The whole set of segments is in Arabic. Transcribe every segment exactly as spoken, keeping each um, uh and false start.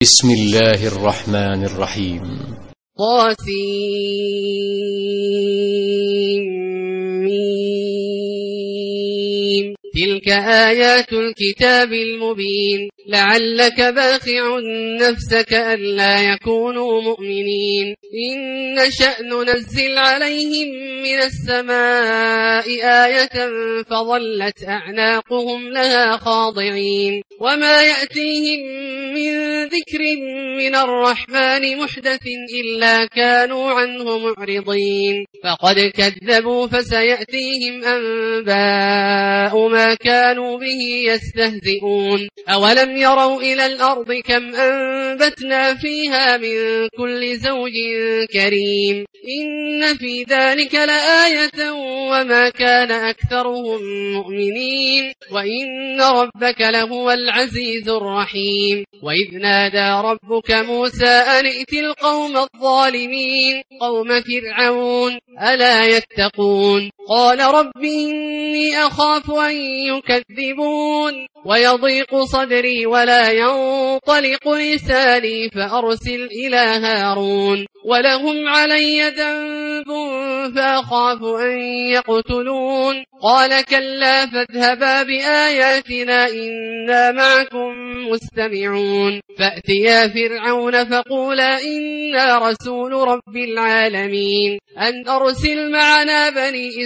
بسم الله الرحمن الرحيم. طاسيم. تلك آيات الكتاب المبين. لعلك باخع نفسك ألا يكونوا مؤمنين. إن نشأ ننزل عليهم من السماء آية فظلت أعناقهم لها خاضعين. وما يأتيهم من ذكر من الرحمن محدث إلا كانوا عنه معرضين. فقد كذبوا فسيأتيهم أنباء ما كانوا به يستهزئون. أولم يروا إلى الأرض كم أنبتنا فيها من كل زوج كريم. إن في ذلك لآية وما كان أكثرهم مؤمنين وإن ربك لهو العزيز الرحيم. وإذ نادى ربك موسى أن ائت القوم الظالمين قوم فرعون ألا يتقون. قال رب إني أخاف أن يكذبون ويضيق صدري ولا ينطلق لساني فأرسل إلى هارون ولهم علي ذنب فأخاف أن يقتلون. قال كلا فاذهبا بآياتنا إنا معكم مستمعون. فأتيا فرعون فقولا إنا رسول رب العالمين أن أرسل معنا بني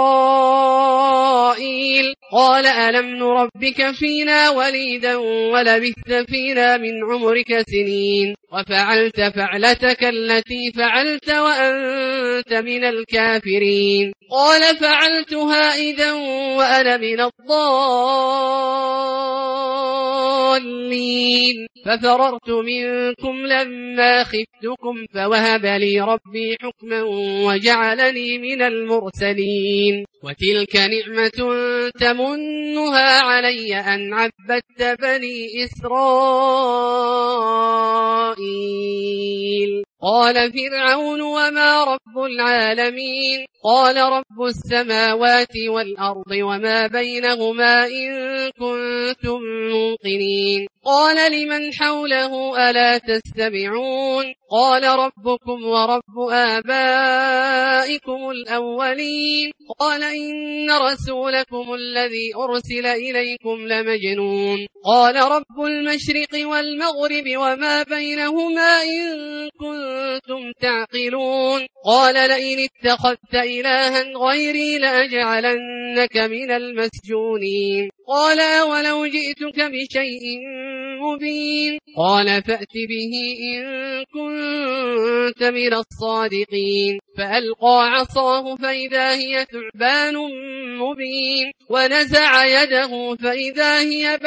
إسرائيل. قال ألم نربك فينا وليدا ولبثت فينا من عمرك سنين وفعلت فعلتك التي فعلت وأنت من الكافرين. قال فعلتها إذا وأنا من الضالين ففررت منكم لما خفتكم فوهب لي ربي حكما وجعلني من المرسلين. وتلك نعمة تمنها علي أن عبدت بني إسرائيل. قال فرعون وما رب العالمين. قال رب السماوات والأرض وما بينهما إن كنتم موقنين. قال لمن حوله ألا تستمعون. قال ربكم ورب آبائكم الأولين. قال إن رسولكم الذي أرسل إليكم لمجنون. قال رب المشرق والمغرب وما بينهما إن كنتم تعقلون. قال لئن اتخذت إلها غيري لأجعلنك من المسجونين. قال ولو جئتك بشيء مبين. قال فأت به إن كنت من الصادقين. فألقى عصاه فإذا هي ثعبان مبين ونزع يده فإذا هي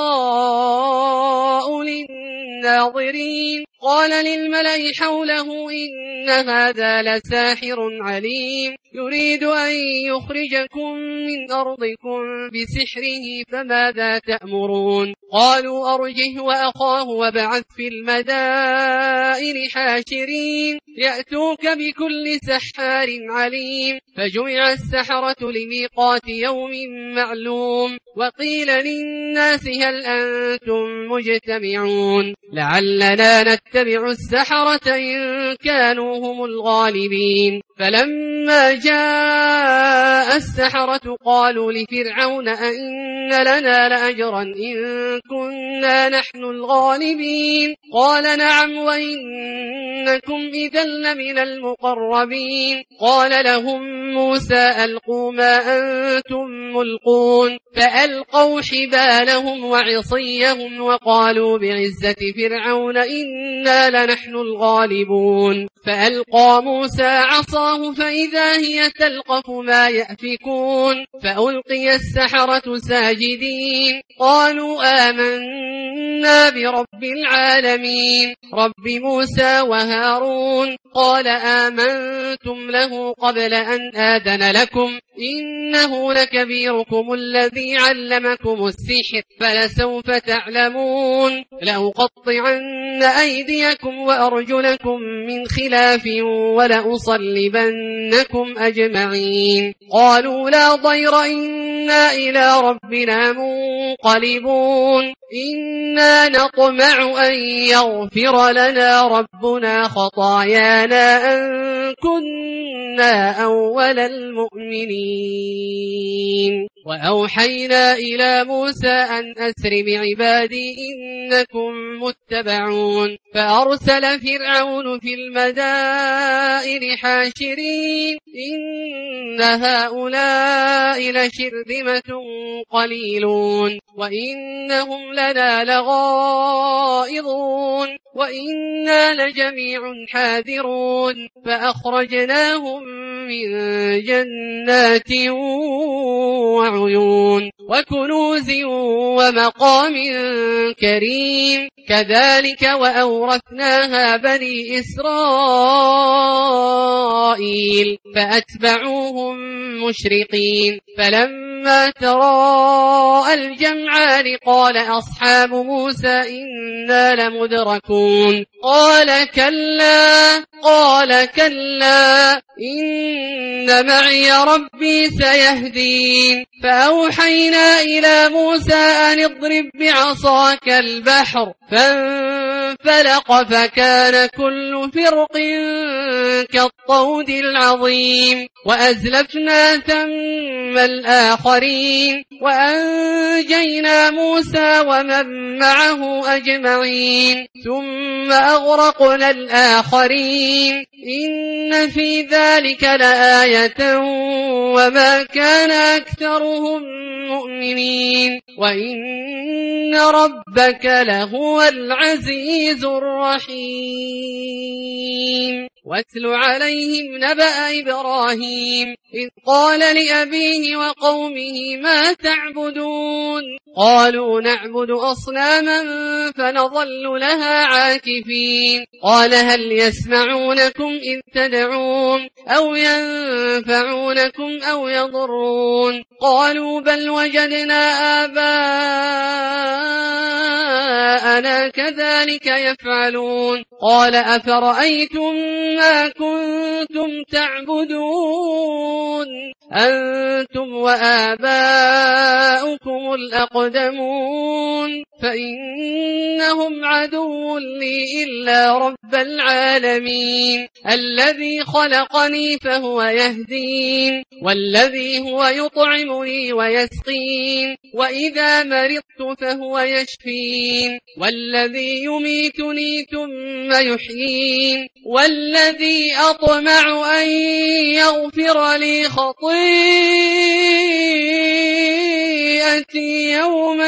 بيضاء للناظرين. قال للملأ حوله إن هذا لساحر عليم يريد أن يخرجكم من أرضكم بسحره فماذا تأمرون. قالوا أرجه وأخاه وابعث في المدائن حاشرين يأتوك بكل سحار عليم. فجمع السحرة لميقات يوم معلوم. وقيل للناس هل أنتم مجتمعون لعلنا نتبع السحرة إن كانوا هم الغالبين. فلما جاء السحرة قالوا لفرعون أئن لنا لأجرا إن كنا نحن الغالبين. قال نعم وإنكم إذا لمن المقربين. قال لهم موسى ألقوا ما أنتم ملقون. فألقوا حبالهم وعصيهم وقالوا بعزة فرعون إنا لنحن الغالبون. فألقى موسى عصاه فإذا هي تلقف ما يأفكون. فألقي السحرة ساجدين قالوا آمنا برب العالمين رب موسى وهارون. قال آمنتم له قبل أن آذن لكم إنه لكبيركم الذي علمكم السحر فلسوف تعلمون. لأقطعن أيديكم وأرجلكم من خلاف ولأصلبنكم أجمعين. قالوا لا ضير إنا إلى ربنا منقلبون. إنا نطمع أن يغفر لنا ربنا خطايانا أن كنا أول المؤمنين. وأوحينا إلى موسى أن أسر بعبادي إنكم متبعون. فأرسل فرعون في المدائن حاشرين إن هؤلاء لشرذمة قليلون وإنهم لنا لغائظون وإنا لجميع حاذرون. فأخرجناهم من جنات وعيون وكنوز ومقام كريم. كذلك وأورثناها بني إسرائيل فأتبعوهم مشرقين. فلما تراءى الجمعان قال أصحاب موسى إنا لمدركون. قال كلا قال كلا إن معي ربي سيهدين. فأوحينا إلى موسى أن اضرب بعصاك البحر فانفلق فكان كل فرق كالطود العظيم. وأزلفنا ثم الآخرين وأنجينا موسى ومن معه أجمعين ثم أغرقنا الآخرين. إن في ذلك لآية وما كان أكثرهم مؤمنين وإن ربك لهو العزيز الرحيم. واتل عليهم نبأ إبراهيم إذ قال لأبيه وقومه ما تعبدون. قالوا نعبد أصناما فنظل لها عاكفين. قال هل يسمعونكم إذ تدعون أو ينفعونكم أو يضرون. قالوا بل وجدنا آباءنا كذلك يفعلون. قال أفرأيتم ما كنتم تعبدون أنتم وآباؤكم الأقدمون فإنهم عدو لي إلا رب العالمين الذي خلقني فهو يهدين والذي هو يطعمني ويسقين وإذا مرضت فهو يشفين والذي يميتني ثم يحيين والذي أطمع أن يغفر لي خطيئتي يوم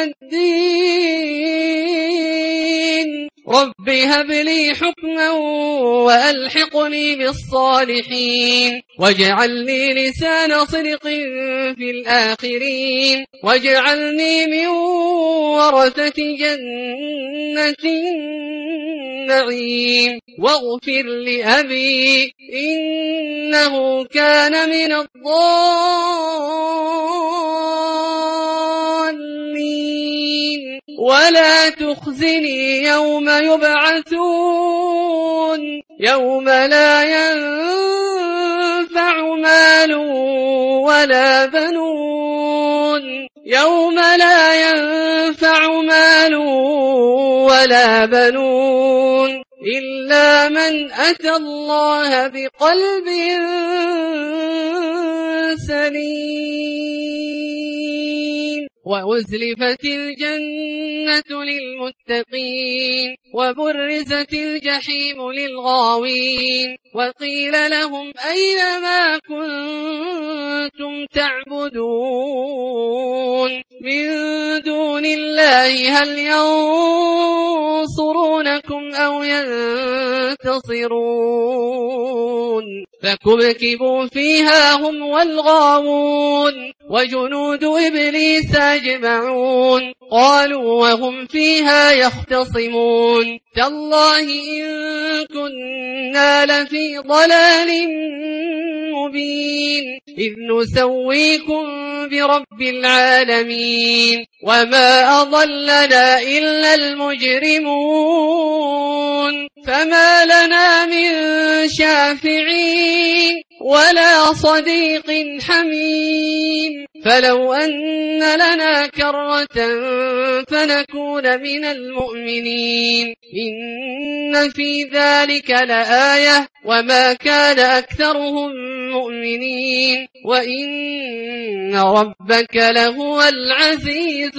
الدين. رب هب لي حكما وألحقني بالصالحين واجعلني لسان صدق في الآخرين واجعلني من ورثة جنة النعيم واغفر لأبي إنه كان من الضالين ولا تخزني يوم يبعثون يوم لا ينفع مال ولا بنون يوم لا ينفع مال ولا بنون إلا من أتى الله بقلب سليم. وأزلفت الجنة للمتقين وبرزت الجحيم للغاوين وقيل لهم أين ما كنتم تعبدون من دون الله هل ينصرونكم أو ينتصرون فكبكبوا فيها هم والغاوون وجنود إبليس أجمعون قالوا وهم فيها يختصمون تالله إن كنا لفي ضلال مبين إذ نسويكم برب العالمين وما أضلنا إلا المجرمون فما لنا من شافعين ولا صديق حميم فلو أن لنا كرة فنكون من المؤمنين إن في ذلك لآية وما كان أكثرهم مؤمنين وإن ربك لهو العزيز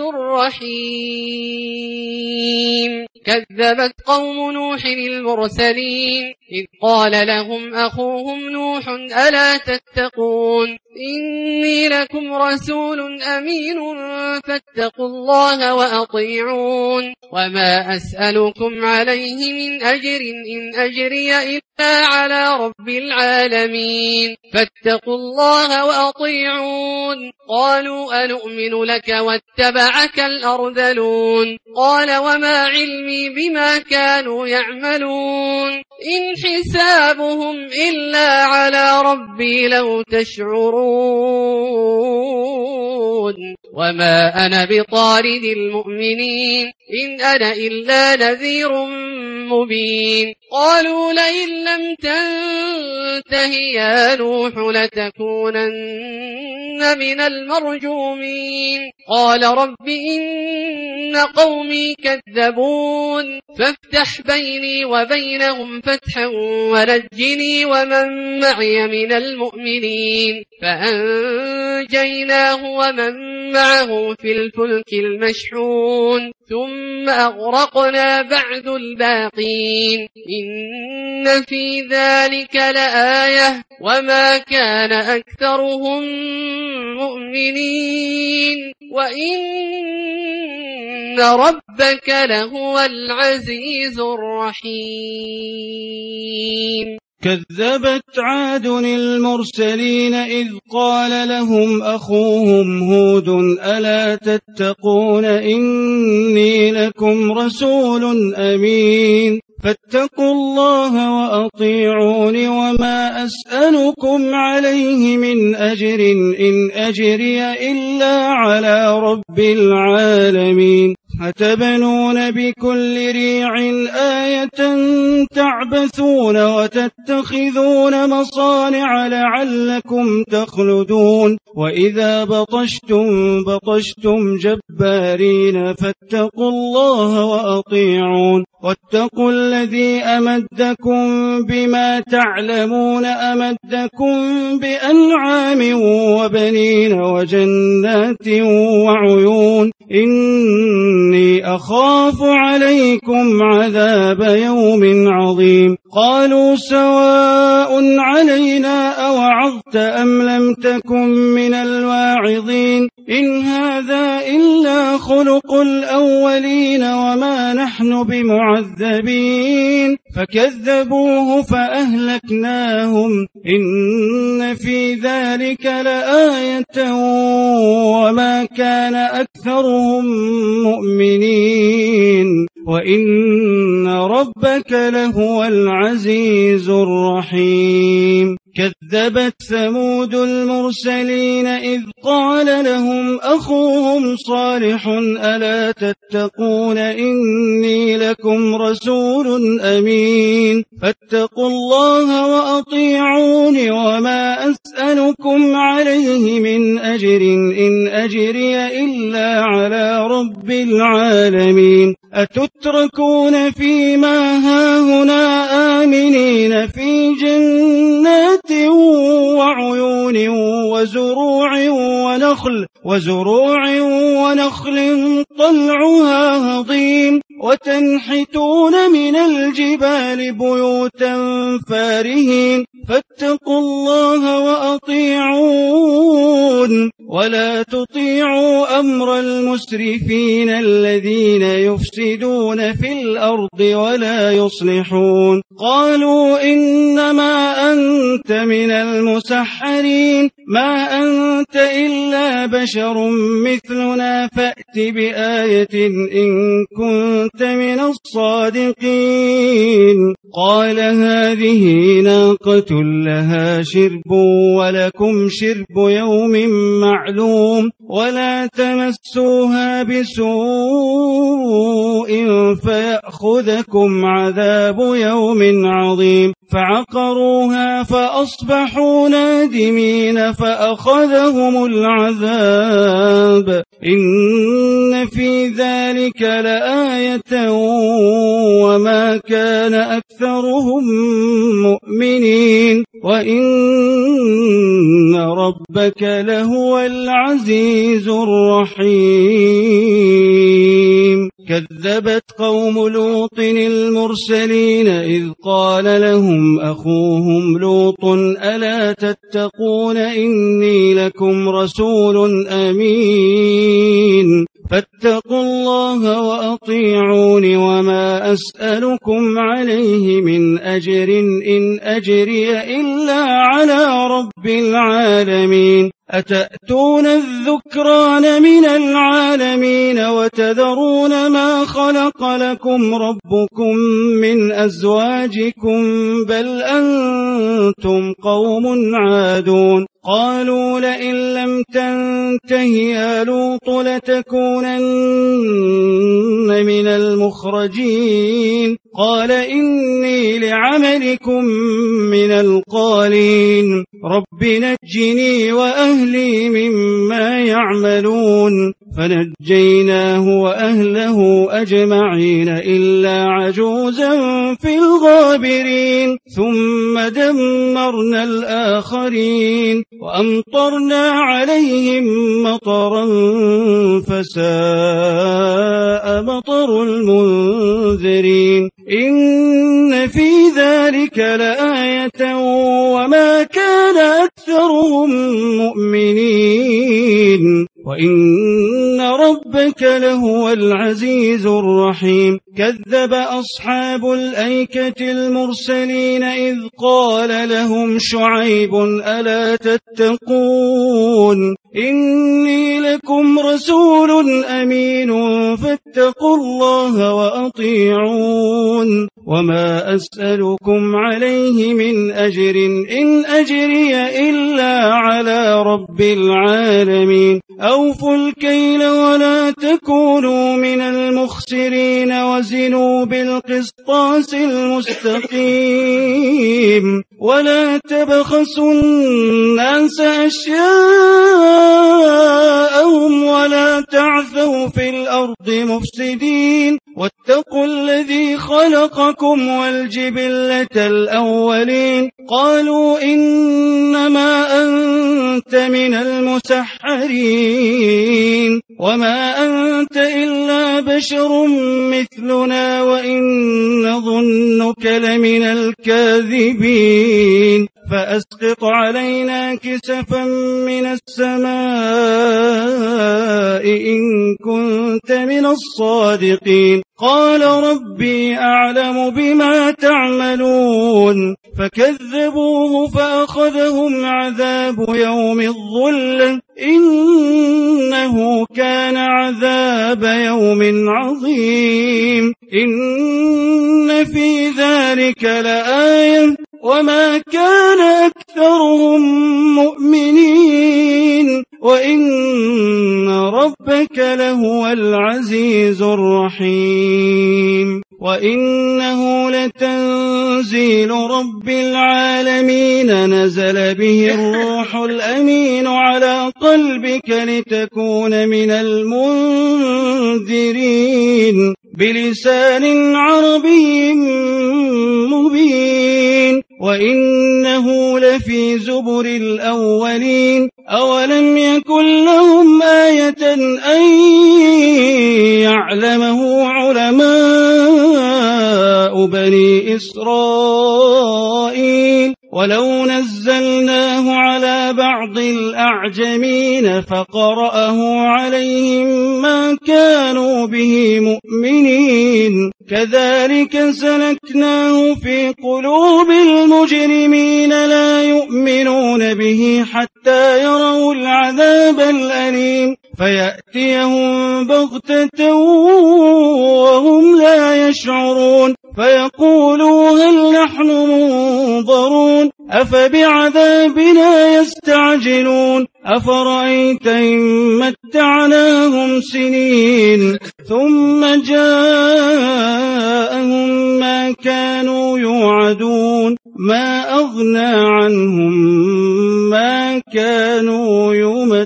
الرحيم. كذبت قوم نوح المرسلين إذ قال لهم أخوهم نوح ألا تتقون إني لكم رسول أمين فاتقوا الله وأطيعون وما أسألكم عليه من أجر إن أجري إلا على رب العالمين فاتقوا الله وأطيعون. قالوا أنؤمن لك واتبعك الأرذلون قال وما علمي بما كانوا يعملون إن حسابهم إلا على ربي لو تشعرون وما أنا بطارد المؤمنين إن أنا إلا نذير مبين. قالوا لئن لم تنته يا نوح لتكونن من المرجومين قال رب إن قومي كذبون فافتح بيني وبينهم فتحا ونجني ومن معي من المؤمنين فأنجيناه ومن معه في الفلك المشحون ثم أغرقنا بعد الباقين إن في ذلك لآية وما كان أكثرهم مؤمنين وإن ربك لهو العزيز الرحيم. كذبت عاد المرسلين إذ قال لهم أخوهم هود ألا تتقون إني لكم رسول أمين فاتقوا الله وأطيعون وما أسألكم عليه من أجر إن أجري إلا على رب العالمين أتبنون بكل ريع آية تعبثون وتتخذون مصانع لعلكم تخلدون وإذا بطشتم بطشتم جبارين فاتقوا الله وأطيعون واتقوا الذي أمدكم بما تعلمون أمدكم بأنعام وبنين وجنات وعيون إني أخاف عليكم عذاب يوم عظيم. قالوا سواء علينا أوعظت أم لم تكن من الواعظين إن هذا إلا خلق الأولين وما نحن بمعذبين فكذبوه فأهلكناهم إن في ذلك لآية وما كان أكثرهم مؤمنين وإن ربك لهو العزيز الرحيم. كذبت ثمود المرسلين إذ قال لهم أخوهم صالح ألا تتقون إني لكم رسول أمين فاتقوا الله وأطيعون وما أسألكم عليه من أجر إن أجري إلا على رب العالمين أتتركون فيما هاهنا آمنين في جنات وعيون وزروع ونخل وزروع ونخل طلعها هضيم وتنحتون من الجبال بيوتا فارهين فاتقوا الله وأطيعون ولا تطيعوا أمر المسرفين الذين يفسدون في الأرض ولا يصلحون. قالوا إنما أنت من المسحرين ما أنت إلا بشر مثلنا فأت بآية إن كنت من الصادقين. قال هذه ناقة لها شرب ولكم شرب يوم معلوم ولا تمسوها بسوء فيأخذكم عذاب يوم عظيم فعقروها فأصبحوا نادمين فأخذهم العذاب إن في ذلك لآية وما كان أكثرهم مؤمنين وإن ربك لهو العزيز الرحيم كذبت قوم لوط المرسلين إذ قال لهم أخوهم لوط ألا تتقون إني لكم رسول أمين فاتقوا الله وأطيعون وما أسألكم عليه من أجر إن أجري إلا على رب العالمين أتأتون الذكران من العالمين وتذرون ما خلق لكم ربكم من أزواجكم بل أنتم قوم عادون قالوا لئن لم تنته يا لوط لتكونن من المخرجين قال إني لعملكم من القالين رب نجني وأهلي مما يعملون فنجيناه وأهله أجمعين إلا عجوزا في الغابرين ثم دمرنا الآخرين وأمطرنا عليهم مطرا فساء مطر المنذرين إن في ذلك لآية وما كان أكثرهم مؤمنين وإن ربك لهو العزيز الرحيم كذب أصحاب الأيكة المرسلين إذ قال لهم شعيب ألا تتقون إني لكم رسول أمين فاتقوا الله وأطيعون وما أسألكم عليه من أجر إن أجري إلا على رب العالمين أوفوا الكيل ولا تكونوا من المخسرين وزنوا بالقسطاس المستقيم ولا تبخسوا الناس أشياءهم ولا تعثوا في الأرض مفسدين واتقوا الذي خلقكم والجبلة الأولين قالوا إنما أنت من المسحرين وما أنت إلا بشر مثلنا وإن نظنك لمن الكاذبين فأسقط علينا كسفا من السماء إن كنت من الصادقين قال ربي أعلم بما تعملون فكذبوه فأخذهم عذاب يوم الظلة إنه كان عذاب يوم عظيم إن في ذلك لآية وما كان أكثرهم مؤمنين وإن ربك لهو العزيز الرحيم وإنه لتنزيل رب العالمين نزل به الروح الأمين على قلبك لتكون من المنذرين بلسان عربي مبين وإنه لفي زبر الأولين أولم يكن لهم آية أن يعلمه علماء بني إسرائيل ولو نزلناه على بعض الأعجمين فقرأه عليهم ما كانوا به مؤمنين كذلك سلكناه في قلوب المجرمين لا يؤمنون به حتى يروا العذاب الأليم فيأتيهم بغتة وهم لا يشعرون فيقولوا هل نحن منظرون أفبعذابنا يستعجلون أفرأيت إن متعناهم سنين ثم جاءهم ما كانوا يوعدون ما أغنى عنهم ما كانوا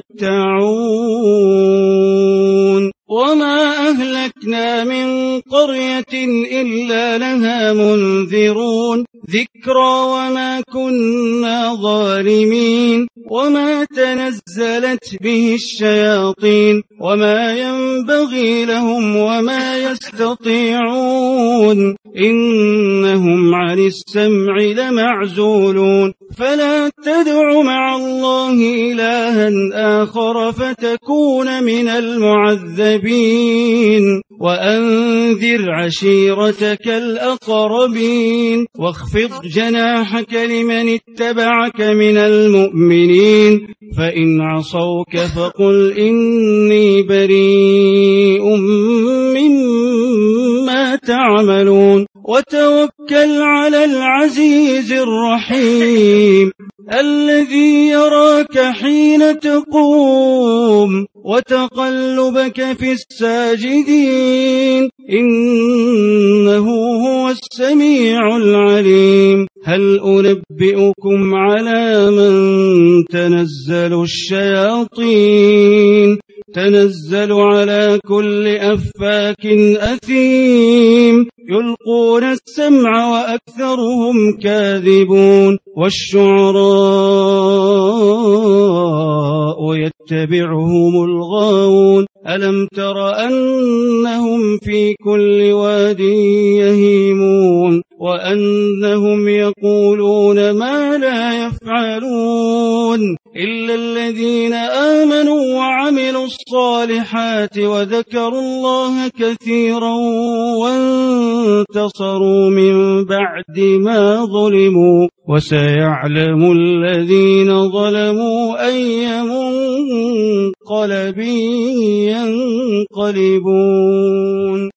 يمتعون وما أهلكنا من قرية إلا لها منذرون ذكرى وما كنا ظالمين وما تنزلت به الشياطين وما ينبغي لهم وما يستطيعون إنهم عن السمع لمعزولون فلا تدع مع الله إلها آخر فتكون من المعذبين وأنذر عشيرتك الأقربين واخفض جناحك لمن اتبعك من المؤمنين فإن عصوك فقل إني بريء مما تعملون وتوكل على العزيز الرحيم الذي يراك حين تقوم وتقلبك في الساجدين إنه هو السميع العليم هل أنبئكم على من تنزل الشياطين تنزل على كل أفاك أثيم يلقون السمع وأكثرهم كاذبون والشعراء يتبعهم الغاوون ألم تر أنهم في كل واد يهيمون وأنهم يقولون ما لا يفعلون إلا الذين آمنوا وعملوا الصالحات وذكروا الله كثيرا وانتصروا من بعد ما ظلموا وسيعلم الذين ظلموا أي منقلب ينقلبون